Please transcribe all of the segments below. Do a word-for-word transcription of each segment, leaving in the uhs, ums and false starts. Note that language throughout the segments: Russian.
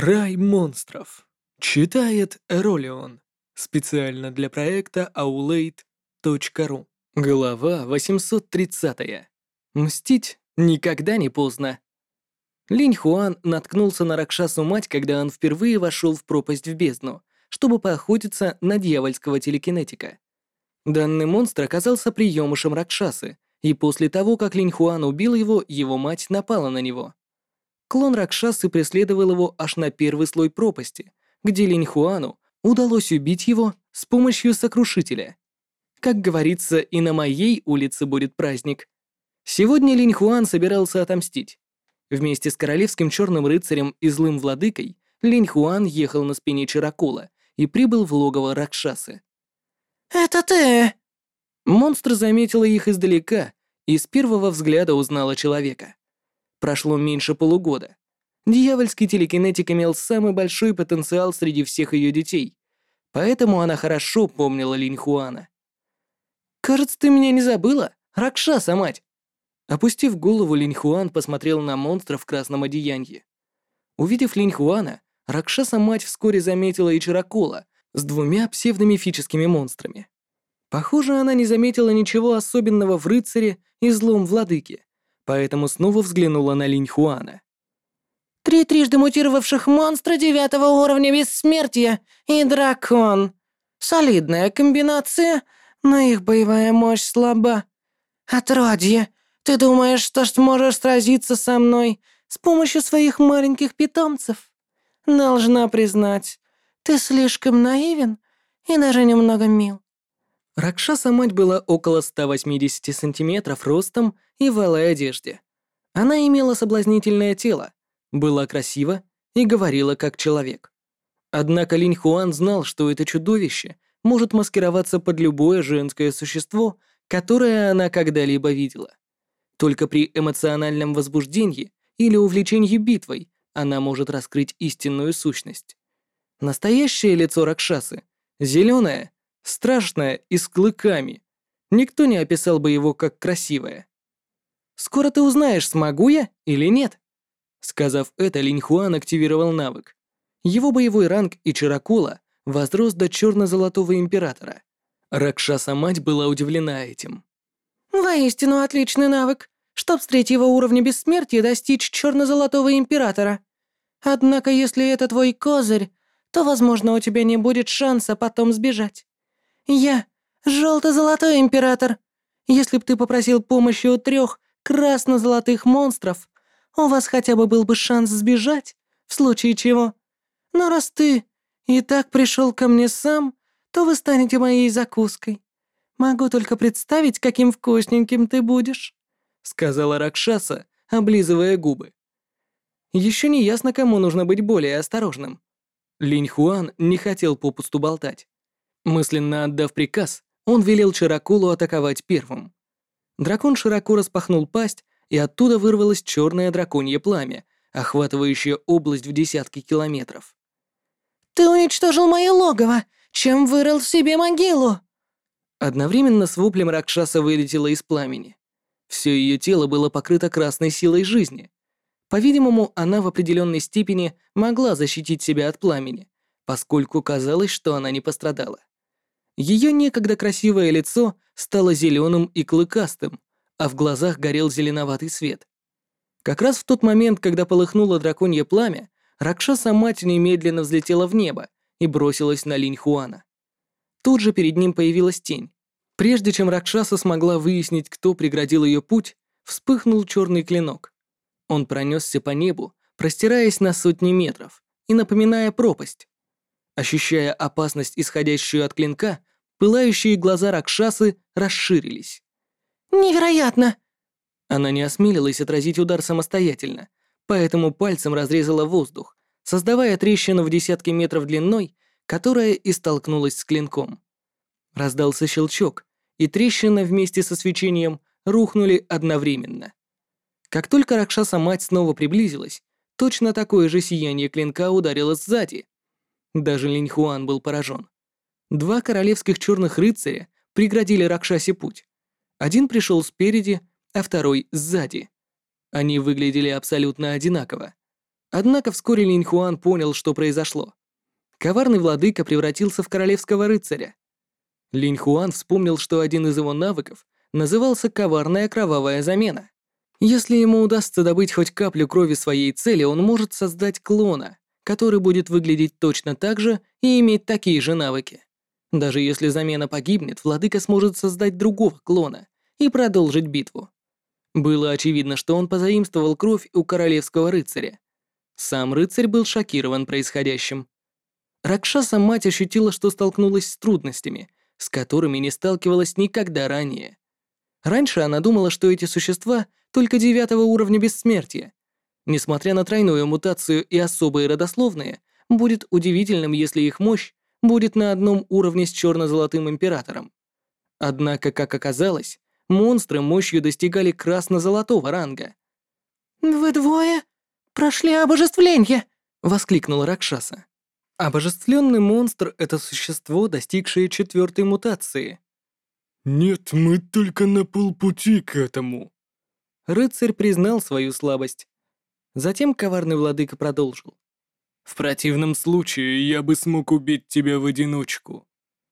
Рай монстров. Читает Эролион. Специально для проекта аулейт точка ру. Глава восемьсот тридцать. Мстить никогда не поздно. Линь Хуан наткнулся на Ракшасу-мать, когда он впервые вошел в пропасть в бездну, чтобы поохотиться на дьявольского телекинетика. Данный монстр оказался приемышем Ракшасы, и после того, как Линь Хуан убил его, его мать напала на него. Клон Ракшасы преследовал его аж на первый слой пропасти, где Линь Хуану удалось убить его с помощью сокрушителя. Как говорится, и на моей улице будет праздник. Сегодня Линь Хуан собирался отомстить. Вместе с королевским черным рыцарем и злым владыкой Линь Хуан ехал на спине Чиракула и прибыл в логово Ракшасы. «Это ты!» Монстр заметила их издалека и с первого взгляда узнала человека. Прошло меньше полугода. Дьявольский телекинетик имел самый большой потенциал среди всех ее детей, поэтому она хорошо помнила Линь Хуана. «Кажется, ты меня не забыла, Ракшаса, мать!» Опустив голову, Линь Хуан посмотрел на монстра в красном одеянии. Увидев Линь Хуана, Ракшаса-мать вскоре заметила и Чиракула с двумя псевдомифическими монстрами. Похоже, она не заметила ничего особенного в рыцаре и злом владыке, поэтому снова взглянула на Линь Хуана. «Три трижды мутировавших монстра девятого уровня бессмертия и дракон. Солидная комбинация, но их боевая мощь слаба. Отродье, ты думаешь, что сможешь сразиться со мной с помощью своих маленьких питомцев? Должна признать, ты слишком наивен и даже немного мил». Ракшаса-мать была около ста восьмидесяти сантиметров ростом и в алой одежде. Она имела соблазнительное тело, была красива и говорила как человек. Однако Линь Хуан знал, что это чудовище может маскироваться под любое женское существо, которое она когда-либо видела. Только при эмоциональном возбуждении или увлечении битвой она может раскрыть истинную сущность. Настоящее лицо Ракшасы — зеленое, страшное и с клыками. Никто не описал бы его как красивое. «Скоро ты узнаешь, смогу я или нет». Сказав это, Линь Хуан активировал навык. Его боевой ранг и Чиракула возрос до черно-золотого императора. Ракшаса-мать была удивлена этим. «Воистину отличный навык, чтоб с третьего уровня бессмертия достичь черно-золотого императора. Однако, если это твой козырь, то, возможно, у тебя не будет шанса потом сбежать. Я — желто-золотой император. Если б ты попросил помощи у трех красно-золотых монстров, у вас хотя бы был бы шанс сбежать, в случае чего. Но раз ты и так пришел ко мне сам, то вы станете моей закуской. Могу только представить, каким вкусненьким ты будешь», — сказала Ракшаса, облизывая губы. Еще не ясно, кому нужно быть более осторожным. Линь Хуан не хотел попусту болтать. Мысленно отдав приказ, он велел Чиракулу атаковать первым. Дракон широко распахнул пасть, и оттуда вырвалось черное драконье пламя, охватывающее область в десятки километров. «Ты уничтожил мое логово, чем вырыл себе могилу!» Одновременно с воплем Ракшаса вылетела из пламени. Все ее тело было покрыто красной силой жизни. По-видимому, она в определенной степени могла защитить себя от пламени, поскольку казалось, что она не пострадала. Ее некогда красивое лицо стало зеленым и клыкастым, а в глазах горел зеленоватый свет. Как раз в тот момент, когда полыхнуло драконье пламя, Ракшаса-мать немедленно взлетела в небо и бросилась на Линь Хуана. Тут же перед ним появилась тень. Прежде чем Ракшаса смогла выяснить, кто преградил ее путь, вспыхнул черный клинок. Он пронесся по небу, простираясь на сотни метров и напоминая пропасть. Ощущая опасность, исходящую от клинка, пылающие глаза Ракшасы расширились. «Невероятно!» Она не осмелилась отразить удар самостоятельно, поэтому пальцем разрезала воздух, создавая трещину в десятки метров длиной, которая и столкнулась с клинком. Раздался щелчок, и трещина вместе со свечением рухнули одновременно. Как только Ракшаса-мать снова приблизилась, точно такое же сияние клинка ударило сзади. Даже Линь Хуан был поражен. Два королевских черных рыцаря преградили Ракшасе путь. Один пришел спереди, а второй сзади. Они выглядели абсолютно одинаково. Однако вскоре Линь Хуан понял, что произошло. Коварный владыка превратился в королевского рыцаря. Линь Хуан вспомнил, что один из его навыков назывался «коварная кровавая замена». Если ему удастся добыть хоть каплю крови своей цели, он может создать клона, который будет выглядеть точно так же и иметь такие же навыки. Даже если замена погибнет, владыка сможет создать другого клона и продолжить битву. Было очевидно, что он позаимствовал кровь у королевского рыцаря. Сам рыцарь был шокирован происходящим. Ракшаса-мать ощутила, что столкнулась с трудностями, с которыми не сталкивалась никогда ранее. Раньше она думала, что эти существа только девятого уровня бессмертия. Несмотря на тройную мутацию и особые родословные, будет удивительным, если их мощь будет на одном уровне с черно-золотым императором. Однако, как оказалось, монстры мощью достигали красно-золотого ранга. «Вы двое прошли обожествление!» — воскликнула Ракшаса. Обожествленный монстр — это существо, достигшее четвертой мутации. «Нет, мы только на полпути к этому». Рыцарь признал свою слабость. Затем коварный владыка продолжил. «В противном случае я бы смог убить тебя в одиночку».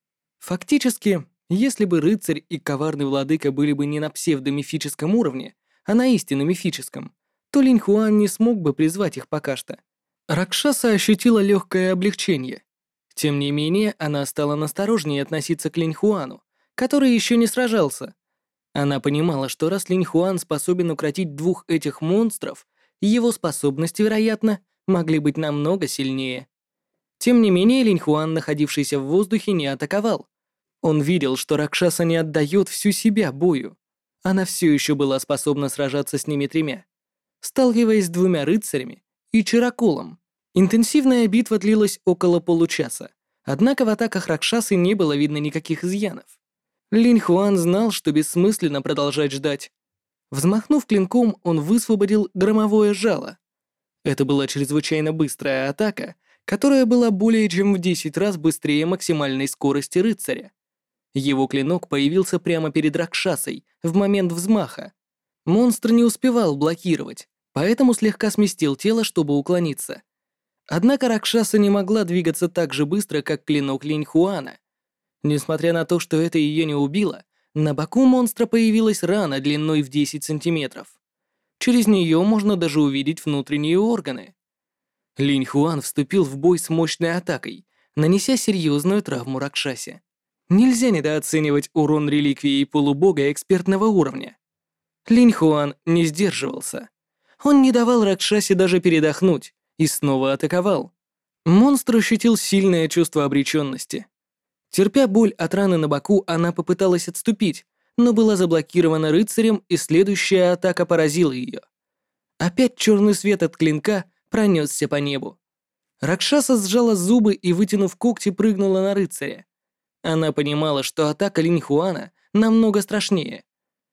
Фактически, если бы рыцарь и коварный владыка были бы не на псевдомифическом уровне, а на истинно мифическом, то Линь Хуан не смог бы призвать их пока что. Ракшаса ощутила легкое облегчение. Тем не менее, она стала насторожнее относиться к Линь Хуану, который еще не сражался. Она понимала, что раз Линь Хуан способен укротить двух этих монстров, его способности, вероятно, могли быть намного сильнее. Тем не менее, Линь Хуан, находившийся в воздухе, не атаковал. Он видел, что Ракшаса не отдает всю себя бою. Она все еще была способна сражаться с ними тремя, сталкиваясь с двумя рыцарями и чараколом. Интенсивная битва длилась около получаса, однако в атаках Ракшасы не было видно никаких изъянов. Линь Хуан знал, что бессмысленно продолжать ждать. Взмахнув клинком, он высвободил громовое жало. Это была чрезвычайно быстрая атака, которая была более чем в десять раз быстрее максимальной скорости рыцаря. Его клинок появился прямо перед Ракшасой в момент взмаха. Монстр не успевал блокировать, поэтому слегка сместил тело, чтобы уклониться. Однако Ракшаса не могла двигаться так же быстро, как клинок Линь Хуана. Несмотря на то, что это ее не убило, на боку монстра появилась рана длиной в десять сантиметров. Через нее можно даже увидеть внутренние органы. Линь Хуан вступил в бой с мощной атакой, нанеся серьезную травму Ракшасе. Нельзя недооценивать урон реликвии полубога экспертного уровня. Линь Хуан не сдерживался. Он не давал Ракшасе даже передохнуть и снова атаковал. Монстр ощутил сильное чувство обреченности. Терпя боль от раны на боку, она попыталась отступить, но была заблокирована рыцарем, и следующая атака поразила ее. Опять черный свет от клинка пронесся по небу. Ракшаса сжала зубы и, вытянув когти, прыгнула на рыцаря. Она понимала, что атака Линь Хуана намного страшнее.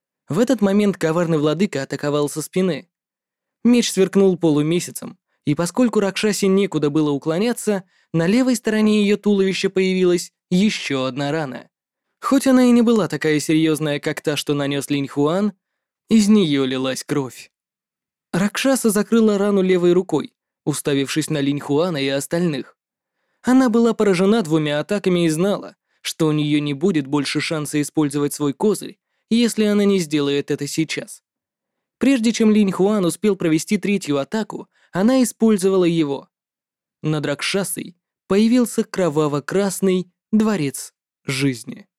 В этот момент коварный владыка атаковал со спины. Меч сверкнул полумесяцем, и поскольку Ракшасе некуда было уклоняться, на левой стороне ее туловища появилась еще одна рана. Хоть она и не была такая серьезная, как та, что нанес Линь Хуан, из нее лилась кровь. Ракшаса закрыла рану левой рукой, уставившись на Линь Хуана и остальных. Она была поражена двумя атаками и знала, что у нее не будет больше шанса использовать свой козырь, если она не сделает это сейчас. Прежде чем Линь Хуан успел провести третью атаку, она использовала его. Над Ракшасой появился кроваво-красный дворец жизни.